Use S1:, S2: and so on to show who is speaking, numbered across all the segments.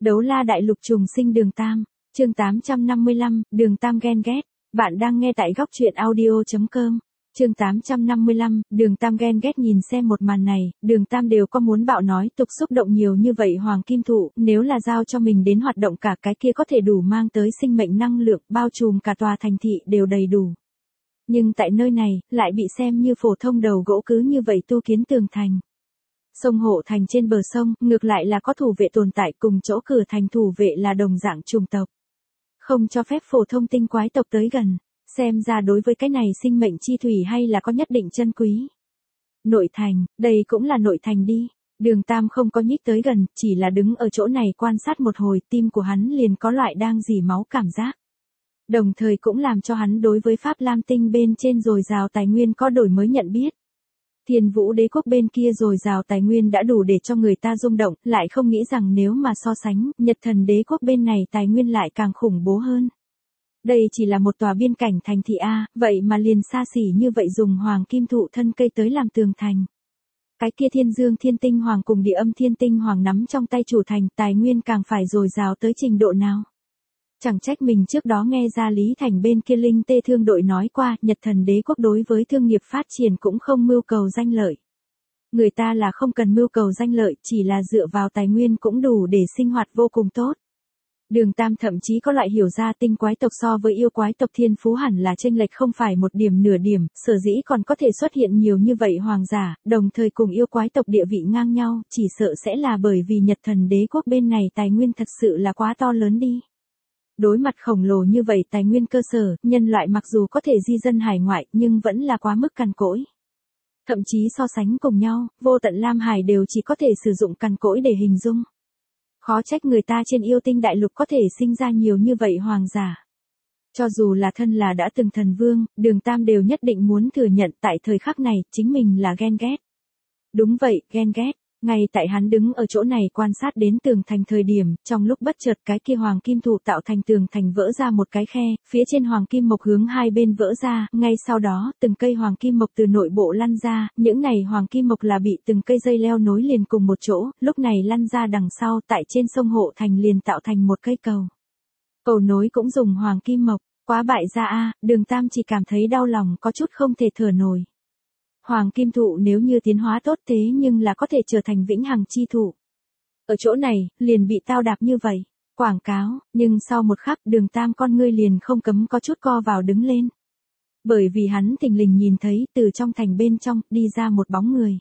S1: Đấu la đại lục trùng sinh Đường Tam, chương 855, Đường Tam ghen ghét. Bạn đang nghe tại góc truyện audio.com. Chương 855, Đường Tam ghen ghét. Nhìn xem một màn này, Đường Tam đều có muốn bạo nói tục xúc động nhiều như vậy. Hoàng Kim Thụ, nếu là giao cho mình đến hoạt động cả cái kia có thể đủ mang tới sinh mệnh năng lượng, bao trùm cả tòa thành thị đều đầy đủ. Nhưng tại nơi này, lại bị xem như phổ thông đầu gỗ cứ như vậy tu kiến tường thành. Sông Hộ Thành trên bờ sông, ngược lại là có thủ vệ tồn tại, cùng chỗ cửa thành thủ vệ là đồng dạng chủng tộc. Không cho phép phổ thông tinh quái tộc tới gần, xem ra đối với cái này sinh mệnh chi thủy hay là có nhất định chân quý. Nội thành, đây cũng là nội thành đi. Đường Tam không có nhích tới gần, chỉ là đứng ở chỗ này quan sát một hồi, tim của hắn liền có loại đang rỉ máu cảm giác. Đồng thời cũng làm cho hắn đối với Pháp Lam Tinh bên trên dồi dào tài nguyên có đổi mới nhận biết. Thiên Vũ Đế quốc bên kia dồi dào tài nguyên đã đủ để cho người ta rung động, lại không nghĩ rằng nếu mà so sánh, Nhật Thần Đế quốc bên này tài nguyên lại càng khủng bố hơn. Đây chỉ là một tòa biên cảnh thành thị A, vậy mà liền xa xỉ như vậy dùng Hoàng Kim Thụ thân cây tới làm tường thành. Cái kia Thiên Dương Thiên Tinh Hoàng cùng Địa Âm Thiên Tinh Hoàng nắm trong tay chủ thành, tài nguyên càng phải dồi dào tới trình độ nào. Chẳng trách mình trước đó nghe ra Lý Thành bên kia Linh Tê Thương đội nói qua, Nhật Thần Đế quốc đối với thương nghiệp phát triển cũng không mưu cầu danh lợi. Người ta là không cần mưu cầu danh lợi, chỉ là dựa vào tài nguyên cũng đủ để sinh hoạt vô cùng tốt. Đường Tam thậm chí có loại hiểu ra tinh quái tộc so với yêu quái tộc thiên phú hẳn là chênh lệch không phải một điểm nửa điểm, sở dĩ còn có thể xuất hiện nhiều như vậy hoàng giả, đồng thời cùng yêu quái tộc địa vị ngang nhau, chỉ sợ sẽ là bởi vì Nhật Thần Đế quốc bên này tài nguyên thật sự là quá to lớn đi. Đối mặt khổng lồ như vậy tài nguyên cơ sở, nhân loại mặc dù có thể di dân hải ngoại nhưng vẫn là quá mức cằn cỗi. Thậm chí so sánh cùng nhau, vô tận Lam Hải đều chỉ có thể sử dụng cằn cỗi để hình dung. Khó trách người ta trên yêu tinh đại lục có thể sinh ra nhiều như vậy hoàng giả. Cho dù là thân là đã từng thần vương, Đường Tam đều nhất định muốn thừa nhận tại thời khắc này, chính mình là ghen ghét. Đúng vậy, ghen ghét. Ngay tại hắn đứng ở chỗ này quan sát đến tường thành thời điểm, trong lúc bất chợt cái kia Hoàng Kim Thụ tạo thành tường thành vỡ ra một cái khe, phía trên Hoàng Kim Mộc hướng hai bên vỡ ra, ngay sau đó, từng cây Hoàng Kim Mộc từ nội bộ lăn ra, những này Hoàng Kim Mộc là bị từng cây dây leo nối liền cùng một chỗ, lúc này lăn ra đằng sau tại trên sông Hộ Thành liền tạo thành một cây cầu. Cầu nối cũng dùng Hoàng Kim Mộc, quá bại gia a, Đường Tam chỉ cảm thấy đau lòng có chút không thể thở nổi. Hoàng Kim Thụ nếu như tiến hóa tốt thế nhưng là có thể trở thành vĩnh hằng chi thụ. Ở chỗ này, liền bị tao đạp như vậy. Quảng cáo, nhưng sau một khắc Đường Tam con ngươi liền không cấm có chút co vào đứng lên. Bởi vì hắn thình lình nhìn thấy từ trong thành bên trong đi ra một bóng người.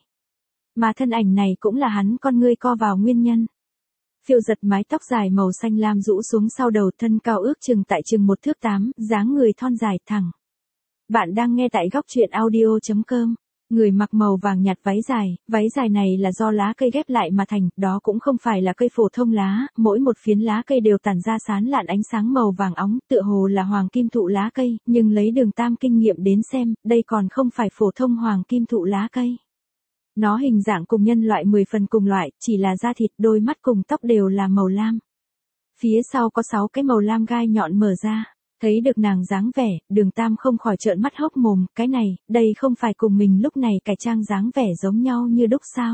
S1: Mà thân ảnh này cũng là hắn con ngươi co vào nguyên nhân. Phiêu giật mái tóc dài màu xanh lam rũ xuống sau đầu, thân cao ước chừng tại chừng 1 thước 8, dáng người thon dài thẳng. Bạn đang nghe tại góc truyện audio.com. Người mặc màu vàng nhạt váy dài này là do lá cây ghép lại mà thành, đó cũng không phải là cây phổ thông lá, mỗi một phiến lá cây đều tản ra sáng lạn ánh sáng màu vàng óng, tựa hồ là Hoàng Kim Thụ lá cây, nhưng lấy Đường Tam kinh nghiệm đến xem, đây còn không phải phổ thông Hoàng Kim Thụ lá cây. Nó hình dạng cùng nhân loại 10 phần cùng loại, chỉ là da thịt, đôi mắt cùng tóc đều là màu lam. Phía sau có 6 cái màu lam gai nhọn mở ra. Thấy được nàng dáng vẻ, Đường Tam không khỏi trợn mắt hốc mồm, cái này, đây không phải cùng mình lúc này cải trang dáng vẻ giống nhau như đúc sao.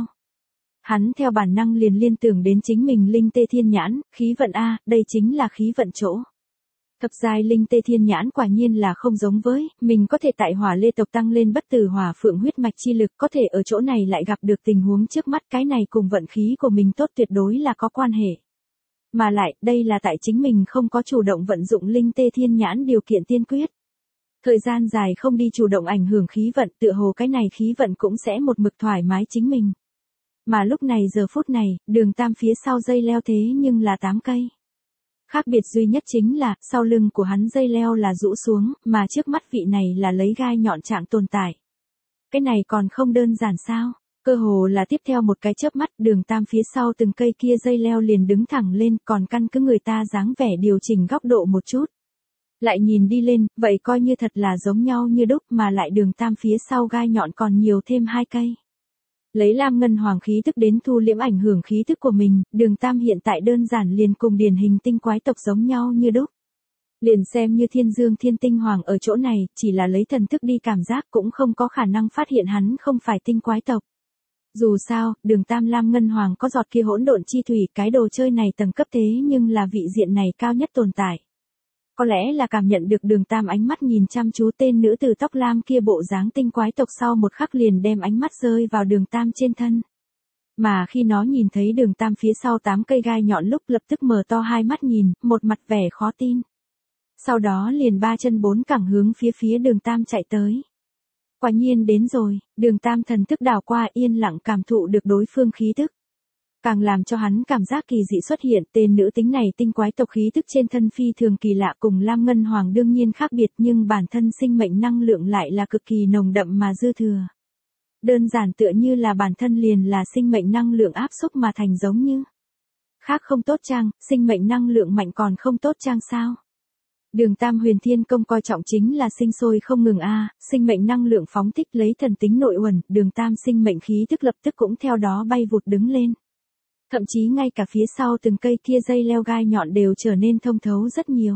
S1: Hắn theo bản năng liền liên tưởng đến chính mình Linh Tê Thiên Nhãn, khí vận A, đây chính là khí vận chỗ. Thập giai Linh Tê Thiên Nhãn quả nhiên là không giống với, mình có thể tại Hỏa Lê tộc tăng lên bất tử hỏa phượng huyết mạch chi lực, có thể ở chỗ này lại gặp được tình huống trước mắt, cái này cùng vận khí của mình tốt tuyệt đối là có quan hệ. Mà lại, đây là tại chính mình không có chủ động vận dụng Linh Tê Thiên Nhãn điều kiện tiên quyết. Thời gian dài không đi chủ động ảnh hưởng khí vận, tựa hồ cái này khí vận cũng sẽ một mực thoải mái chính mình. Mà lúc này giờ phút này, Đường Tam phía sau dây leo thế nhưng là 8 cây. Khác biệt duy nhất chính là, sau lưng của hắn dây leo là rũ xuống, mà trước mắt vị này là lấy gai nhọn trạng tồn tại. Cái này còn không đơn giản sao? Cơ hồ là tiếp theo một cái chớp mắt, Đường Tam phía sau từng cây kia dây leo liền đứng thẳng lên, còn căn cứ người ta dáng vẻ điều chỉnh góc độ một chút. Lại nhìn đi lên, vậy coi như thật là giống nhau như đúc, mà lại Đường Tam phía sau gai nhọn còn nhiều thêm 2 cây. Lấy lam ngân hoàng khí tức đến thu liễm ảnh hưởng khí tức của mình, Đường Tam hiện tại đơn giản liền cùng điển hình tinh quái tộc giống nhau như đúc. Liền xem như Thiên Dương Thiên Tinh Hoàng ở chỗ này, chỉ là lấy thần thức đi cảm giác cũng không có khả năng phát hiện hắn không phải tinh quái tộc. Dù sao, đường Tam Lam Ngân Hoàng có giọt kia hỗn độn chi thủy, cái đồ chơi này tầng cấp thế nhưng là vị diện này cao nhất tồn tại. Có lẽ là cảm nhận được đường Tam ánh mắt nhìn chăm chú tên nữ tử tóc lam kia bộ dáng tinh quái tộc, sau một khắc liền đem ánh mắt rơi vào đường Tam trên thân. Mà khi nó nhìn thấy đường Tam phía sau 8 cây gai nhọn lúc lập tức mở to hai mắt nhìn, một mặt vẻ khó tin. Sau đó liền 3 chân 4 cẳng hướng phía đường Tam chạy tới. Quả nhiên đến rồi, đường Tam thần thức đảo qua yên lặng cảm thụ được đối phương khí tức. Càng làm cho hắn cảm giác kỳ dị xuất hiện, tên nữ tính này tinh quái tộc khí tức trên thân phi thường kỳ lạ, cùng Lam Ngân Hoàng đương nhiên khác biệt, nhưng bản thân sinh mệnh năng lượng lại là cực kỳ nồng đậm mà dư thừa. Đơn giản tựa như là bản thân liền là sinh mệnh năng lượng áp xúc mà thành, giống như khác không tốt chăng, sinh mệnh năng lượng mạnh còn không tốt chăng sao? Đường Tam Huyền Thiên Công coi trọng chính là sinh sôi không ngừng sinh mệnh năng lượng phóng thích lấy thần tính nội uẩn, đường Tam sinh mệnh khí tức lập tức cũng theo đó bay vụt đứng lên. Thậm chí ngay cả phía sau từng cây kia dây leo gai nhọn đều trở nên thông thấu rất nhiều.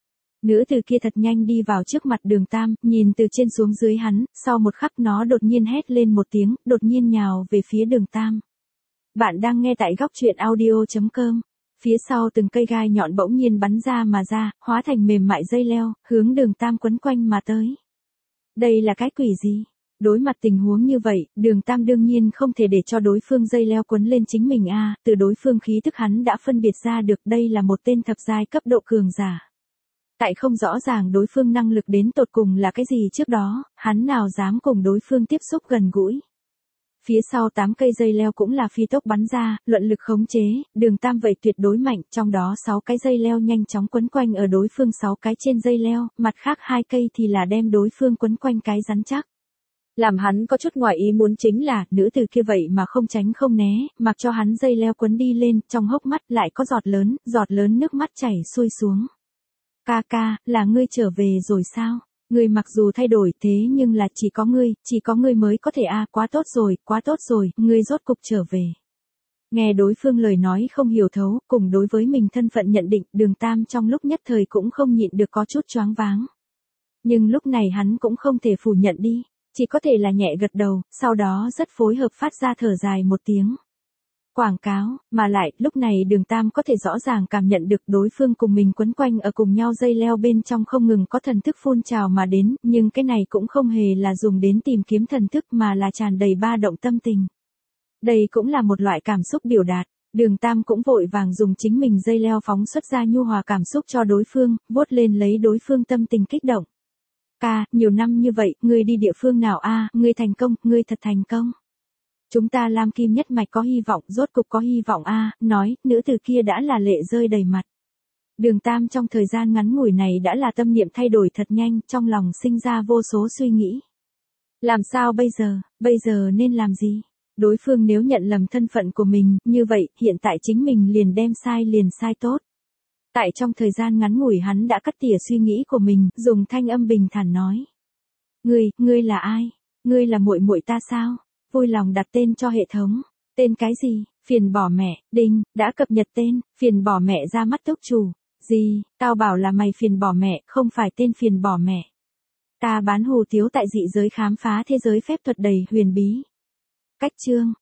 S1: Nữ tử kia thật nhanh đi vào trước mặt đường Tam, nhìn từ trên xuống dưới hắn, sau một khắc nó đột nhiên hét lên một tiếng, đột nhiên nhào về phía đường Tam. Bạn đang nghe tại góc truyện audio.com. Phía sau từng cây gai nhọn bỗng nhiên bắn ra mà ra, hóa thành mềm mại dây leo, hướng đường Tam quấn quanh mà tới. Đây là cái quỷ gì? Đối mặt tình huống như vậy, đường Tam đương nhiên không thể để cho đối phương dây leo quấn lên chính mình từ đối phương khí thức hắn đã phân biệt ra được đây là một tên thập giai cấp độ cường giả. Tại không rõ ràng đối phương năng lực đến tột cùng là cái gì trước đó, hắn nào dám cùng đối phương tiếp xúc gần gũi. Phía sau 8 cây dây leo cũng là phi tốc bắn ra, luận lực khống chế, đường Tam vậy tuyệt đối mạnh, trong đó 6 cái dây leo nhanh chóng quấn quanh ở đối phương 6 cái trên dây leo, mặt khác 2 cây thì là đem đối phương quấn quanh cái rắn chắc. Làm hắn có chút ngoài ý muốn chính là, nữ tử kia vậy mà không tránh không né, mặc cho hắn dây leo quấn đi lên, trong hốc mắt lại có giọt lớn nước mắt chảy xuôi xuống. Ca ca, là ngươi trở về rồi sao? Ngươi mặc dù thay đổi thế nhưng là chỉ có ngươi mới có thể quá tốt rồi, ngươi rốt cục trở về. Nghe đối phương lời nói không hiểu thấu, cùng đối với mình thân phận nhận định, đường Tam trong lúc nhất thời cũng không nhịn được có chút choáng váng. Nhưng lúc này hắn cũng không thể phủ nhận đi, chỉ có thể là nhẹ gật đầu, sau đó rất phối hợp phát ra thở dài một tiếng. Quảng cáo, mà lại, lúc này đường Tam có thể rõ ràng cảm nhận được đối phương cùng mình quấn quanh ở cùng nhau dây leo bên trong không ngừng có thần thức phun trào mà đến, nhưng cái này cũng không hề là dùng đến tìm kiếm thần thức mà là tràn đầy ba động tâm tình. Đây cũng là một loại cảm xúc biểu đạt, đường Tam cũng vội vàng dùng chính mình dây leo phóng xuất ra nhu hòa cảm xúc cho đối phương, vuốt lên lấy đối phương tâm tình kích động. Ca, nhiều năm như vậy, ngươi đi địa phương nào ngươi thành công, ngươi thật thành công. Chúng ta Lam Kim nhất mạch có hy vọng, rốt cục có hy vọng nói, nữ tử kia đã là lệ rơi đầy mặt. Đường Tam trong thời gian ngắn ngủi này đã là tâm niệm thay đổi thật nhanh, trong lòng sinh ra vô số suy nghĩ. Làm sao bây giờ nên làm gì? Đối phương nếu nhận lầm thân phận của mình, như vậy, hiện tại chính mình liền sai tốt. Tại trong thời gian ngắn ngủi hắn đã cắt tỉa suy nghĩ của mình, dùng thanh âm bình thản nói. Ngươi là ai? Ngươi là muội muội ta sao? Vui lòng đặt tên cho hệ thống. Tên cái gì? Phiền bỏ mẹ, đinh, đã cập nhật tên, phiền bỏ mẹ ra mắt tốc chủ. Gì, tao bảo là mày phiền bỏ mẹ, không phải tên phiền bỏ mẹ. Ta bán hủ tiếu tại dị giới khám phá thế giới phép thuật đầy huyền bí. Cách chương,